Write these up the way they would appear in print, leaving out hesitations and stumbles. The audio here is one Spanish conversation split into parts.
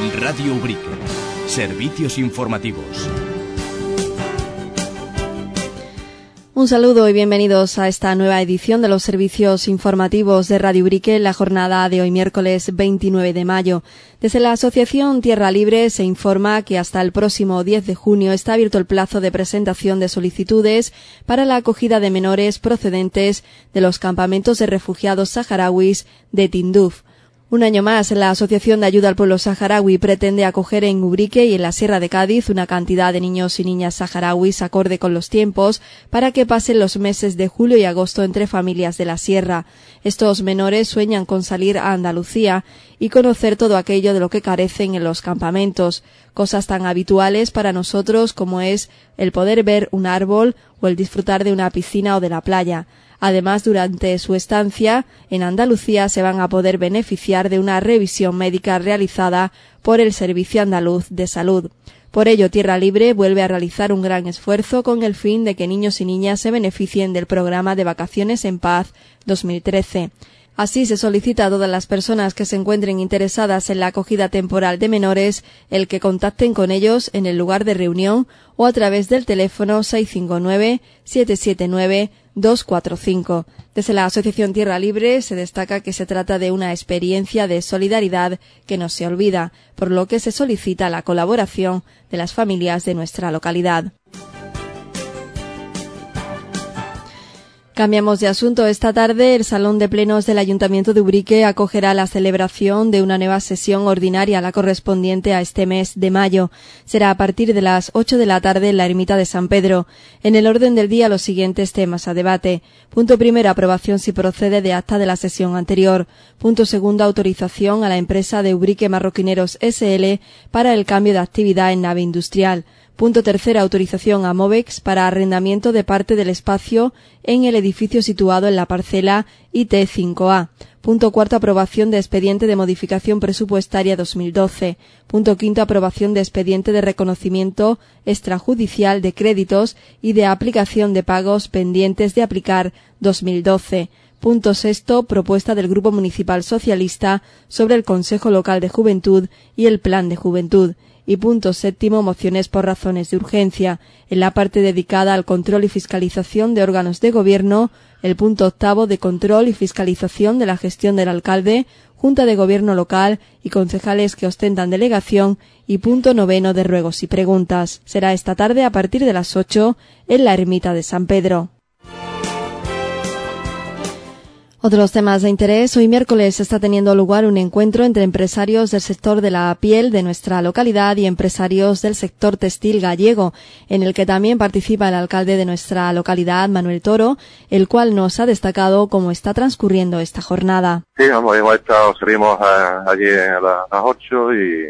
Radio Ubrique. Servicios informativos. Un saludo y bienvenidos a esta nueva edición de los servicios informativos de Radio Ubrique en la jornada de hoy miércoles 29 de mayo. Desde la Asociación Tierra Libre se informa que hasta el próximo 10 de junio está abierto el plazo de presentación de solicitudes para la acogida de menores procedentes de los campamentos de refugiados saharauis de Tinduf. Un año más, la Asociación de Ayuda al Pueblo Saharaui pretende acoger en Ubrique y en la Sierra de Cádiz una cantidad de niños y niñas saharauis acorde con los tiempos para que pasen los meses de julio y agosto entre familias de la Sierra. Estos menores sueñan con salir a Andalucía y conocer todo aquello de lo que carecen en los campamentos, cosas tan habituales para nosotros como es el poder ver un árbol o el disfrutar de una piscina o de la playa. Además, durante su estancia en Andalucía se van a poder beneficiar de una revisión médica realizada por el Servicio Andaluz de Salud. Por ello, Tierra Libre vuelve a realizar un gran esfuerzo con el fin de que niños y niñas se beneficien del programa de Vacaciones en Paz 2013. Así se solicita a todas las personas que se encuentren interesadas en la acogida temporal de menores el que contacten con ellos en el lugar de reunión o a través del teléfono 659-779-245. Desde la Asociación Tierra Libre se destaca que se trata de una experiencia de solidaridad que no se olvida, por lo que se solicita la colaboración de las familias de nuestra localidad. Cambiamos de asunto. Esta tarde el Salón de Plenos del Ayuntamiento de Ubrique acogerá la celebración de una nueva sesión ordinaria, la correspondiente a este mes de mayo. Será a partir de las 8 de la tarde en la Ermita de San Pedro. En el orden del día los siguientes temas a debate. Punto primero, aprobación si procede de acta de la sesión anterior. Punto segundo, autorización a la empresa de Ubrique Marroquineros S.L. para el cambio de actividad en nave industrial. Punto tercero, autorización a Movex para arrendamiento de parte del espacio en el edificio situado en la parcela IT5A. Punto cuarto, aprobación de expediente de modificación presupuestaria 2012. Punto quinto, aprobación de expediente de reconocimiento extrajudicial de créditos y de aplicación de pagos pendientes de aplicar 2012. Punto sexto, propuesta del Grupo Municipal Socialista sobre el Consejo Local de Juventud y el Plan de Juventud. Y punto séptimo, mociones por razones de urgencia. En la parte dedicada al control y fiscalización de órganos de gobierno, el punto octavo de control y fiscalización de la gestión del alcalde, Junta de Gobierno local y concejales que ostentan delegación, y punto noveno de ruegos y preguntas. Será esta tarde a partir de las 8 en la Ermita de San Pedro. Otros temas de interés. Hoy miércoles está teniendo lugar un encuentro entre empresarios del sector de la piel de nuestra localidad y empresarios del sector textil gallego, en el que también participa el alcalde de nuestra localidad, Manuel Toro, el cual nos ha destacado cómo está transcurriendo esta jornada. Sí, salimos allí a las 8 y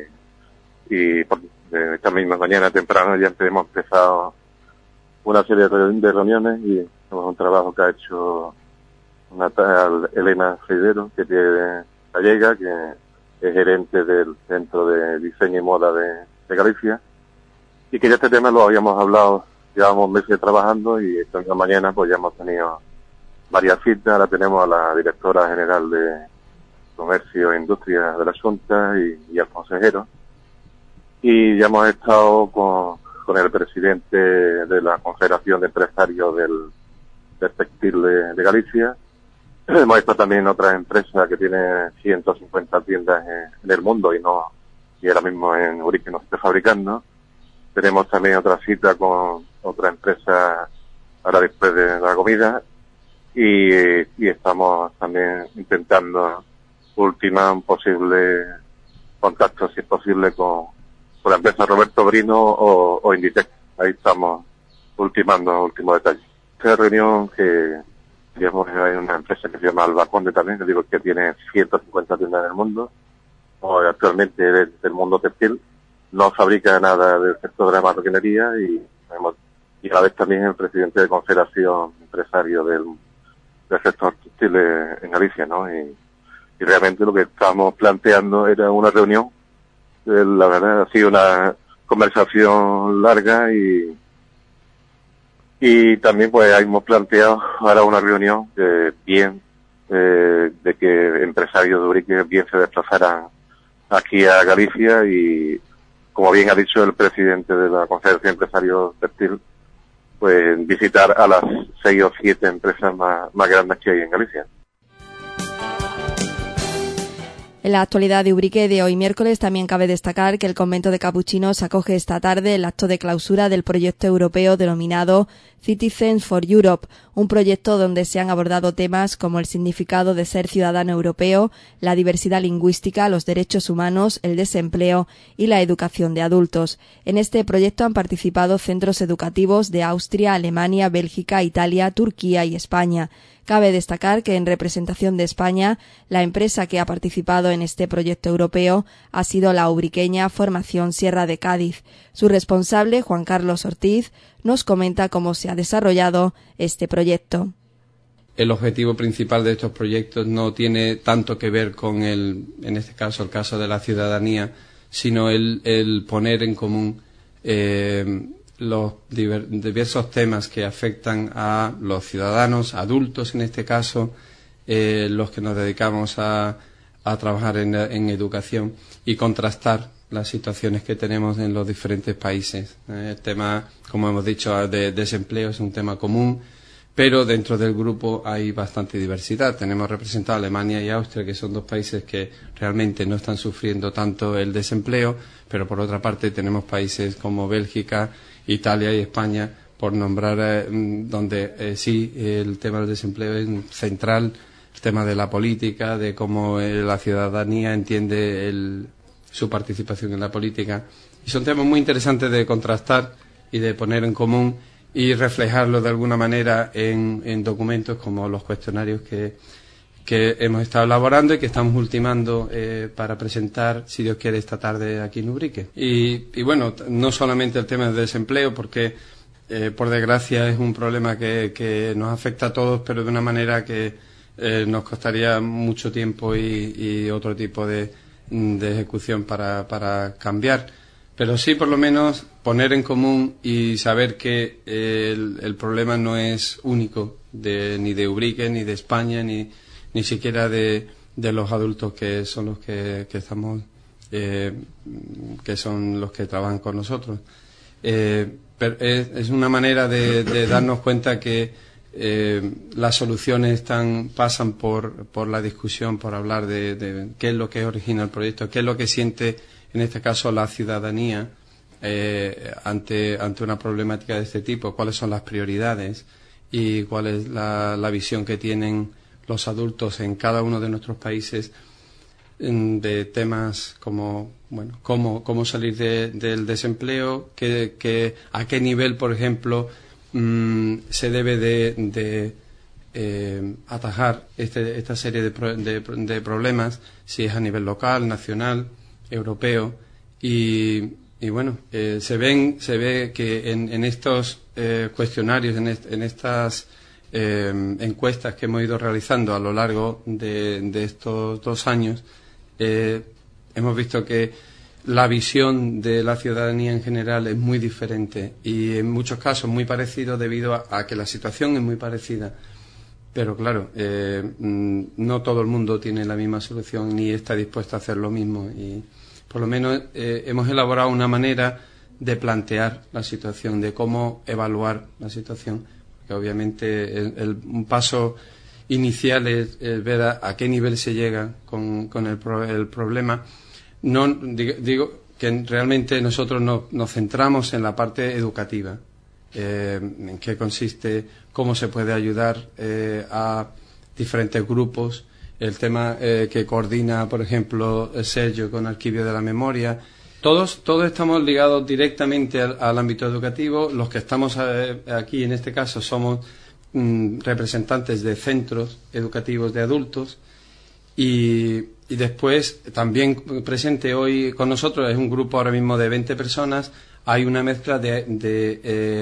esta misma mañana temprano ya hemos empezado una serie de reuniones y es un trabajo que ha hecho una tal Elena Freidero, que tiene gallega, que es gerente del Centro de Diseño y Moda de Galicia, y que ya este tema lo habíamos hablado, llevamos meses trabajando y esta misma mañana pues ya hemos tenido varias citas. Ahora tenemos a la directora general de Comercio e Industria de la Junta y al consejero, y ya hemos estado con el presidente de la Confederación de Empresarios del Textil de Galicia. Hemos visto también otra empresa que tiene 150 tiendas en el mundo y ahora mismo en Ubrique no se está fabricando. Tenemos también otra cita con otra empresa ahora después de la comida y estamos también intentando ultimar un posible contacto, si es posible, con la empresa Roberto Brino o Inditex. Ahí estamos ultimando últimos detalles. Esta reunión que digamos, hay una empresa que se llama Albaconde también, que digo que tiene 150 tiendas en el mundo, o actualmente del mundo textil, no fabrica nada del sector de la marroquinería y a la vez también el presidente de Confederación Empresario del sector textil en Galicia, ¿no? Y realmente lo que estábamos planteando era una reunión, la verdad ha sido una conversación larga y también pues hemos planteado ahora una reunión de que empresarios de Ubrique bien se desplazaran aquí a Galicia y, como bien ha dicho el presidente de la Confederación de Empresarios Textil, pues visitar a las 6 o 7 empresas más grandes que hay en Galicia. En la actualidad de Ubrique de hoy miércoles también cabe destacar que el convento de capuchinos acoge esta tarde el acto de clausura del proyecto europeo denominado Citizens for Europe, un proyecto donde se han abordado temas como el significado de ser ciudadano europeo, la diversidad lingüística, los derechos humanos, el desempleo y la educación de adultos. En este proyecto han participado centros educativos de Austria, Alemania, Bélgica, Italia, Turquía y España. Cabe destacar que en representación de España, la empresa que ha participado en este proyecto europeo ha sido la ubriqueña Formación Sierra de Cádiz. Su responsable, Juan Carlos Ortiz, nos comenta cómo se ha desarrollado este proyecto. El objetivo principal de estos proyectos no tiene tanto que ver con en este caso, el caso de la ciudadanía, sino el poner en común los diversos temas que afectan a los ciudadanos, adultos en este caso, los que nos dedicamos a trabajar en educación y contrastar las situaciones que tenemos en los diferentes países. El tema, como hemos dicho, de desempleo es un tema común, pero dentro del grupo hay bastante diversidad. Tenemos representados Alemania y Austria, que son dos países que realmente no están sufriendo tanto el desempleo, pero por otra parte tenemos países como Bélgica, Italia y España, por nombrar, donde sí el tema del desempleo es central, el tema de la política, de cómo la ciudadanía entiende su participación en la política. Y son temas muy interesantes de contrastar y de poner en común y reflejarlo de alguna manera en documentos como los cuestionarios que hemos estado elaborando y que estamos ultimando para presentar, si Dios quiere, esta tarde aquí en Ubrique. Y bueno, no solamente el tema del desempleo, porque por desgracia es un problema que nos afecta a todos, pero de una manera que nos costaría mucho tiempo y otro tipo de ejecución para cambiar. Pero sí, por lo menos, poner en común y saber que el problema no es único ni de Ubrique, ni de España, ni siquiera de los adultos que son los que estamos, que son los que trabajan con nosotros. Pero es una manera de darnos cuenta que las soluciones pasan por la discusión, por hablar de qué es lo que origina el proyecto, qué es lo que siente, en este caso, la ciudadanía ante una problemática de este tipo, cuáles son las prioridades y cuál es la visión que tienen los adultos en cada uno de nuestros países de temas como, bueno, cómo salir del desempleo, a qué nivel, por ejemplo, se debe de atajar esta serie de problemas, si es a nivel local, nacional, europeo, y bueno, se ve que en estos cuestionarios, en estas encuestas que hemos ido realizando a lo largo de estos 2 años, hemos visto que la visión de la ciudadanía en general es muy diferente y en muchos casos muy parecido debido a que la situación es muy parecida. Pero claro, no todo el mundo tiene la misma solución ni está dispuesto a hacer lo mismo, y por lo menos hemos elaborado una manera de plantear la situación, de cómo evaluar la situación, porque obviamente un paso inicial es ver a qué nivel se llega con el problema. No digo que realmente nosotros nos centramos en la parte educativa, en qué consiste, cómo se puede ayudar a diferentes grupos, el tema que coordina, por ejemplo, Sergio con Arquivio de la Memoria. Todos estamos ligados directamente al ámbito educativo. Los que estamos aquí, en este caso, somos representantes de centros educativos de adultos, y después también presente hoy con nosotros es un grupo ahora mismo de 20 personas. Hay una mezcla de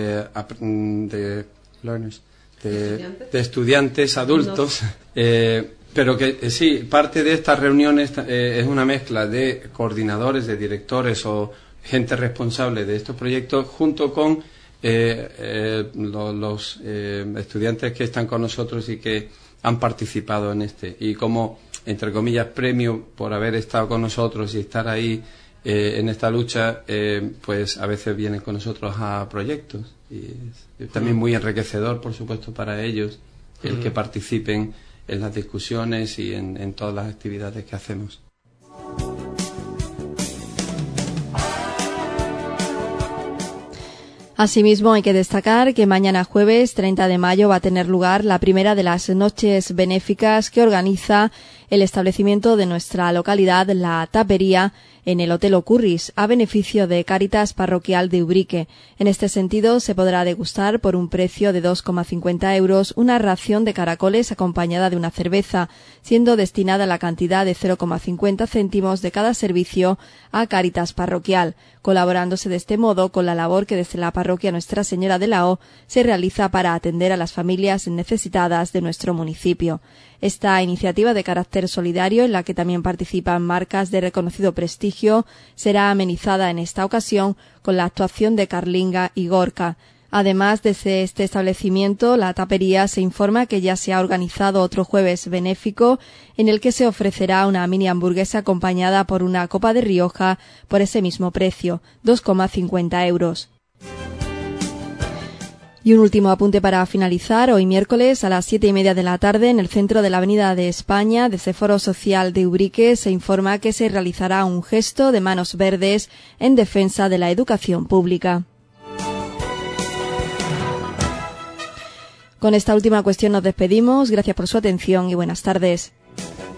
estudiantes adultos, pero que sí, parte de estas reuniones es una mezcla de coordinadores, de directores o gente responsable de estos proyectos, junto con los estudiantes que están con nosotros y que han participado en y como entre comillas, premio por haber estado con nosotros y estar ahí en esta lucha, pues a veces vienen con nosotros a proyectos. Y es también muy enriquecedor, por supuesto, para ellos el que participen en las discusiones y en todas las actividades que hacemos. Asimismo, hay que destacar que mañana jueves 30 de mayo va a tener lugar la primera de las noches benéficas que organiza el establecimiento de nuestra localidad, la Tapería, en el Hotel Ocurris, a beneficio de Cáritas Parroquial de Ubrique. En este sentido, se podrá degustar por un precio de 2,50 euros una ración de caracoles acompañada de una cerveza, siendo destinada la cantidad de 0,50 céntimos de cada servicio a Cáritas Parroquial, colaborándose de este modo con la labor que desde la parroquia Nuestra Señora de la O se realiza para atender a las familias necesitadas de nuestro municipio. Esta iniciativa de carácter solidario, en la que también participan marcas de reconocido prestigio, será amenizada en esta ocasión con la actuación de Carlinga y Gorka. Además, desde este establecimiento, la Tapería se informa que ya se ha organizado otro jueves benéfico en el que se ofrecerá una mini hamburguesa acompañada por una copa de Rioja por ese mismo precio, 2,50 euros. Y un último apunte para finalizar. Hoy miércoles a las 7:30 de la tarde, en el centro de la Avenida de España, desde Foro Social de Ubrique, se informa que se realizará un gesto de manos verdes en defensa de la educación pública. Con esta última cuestión nos despedimos. Gracias por su atención y buenas tardes.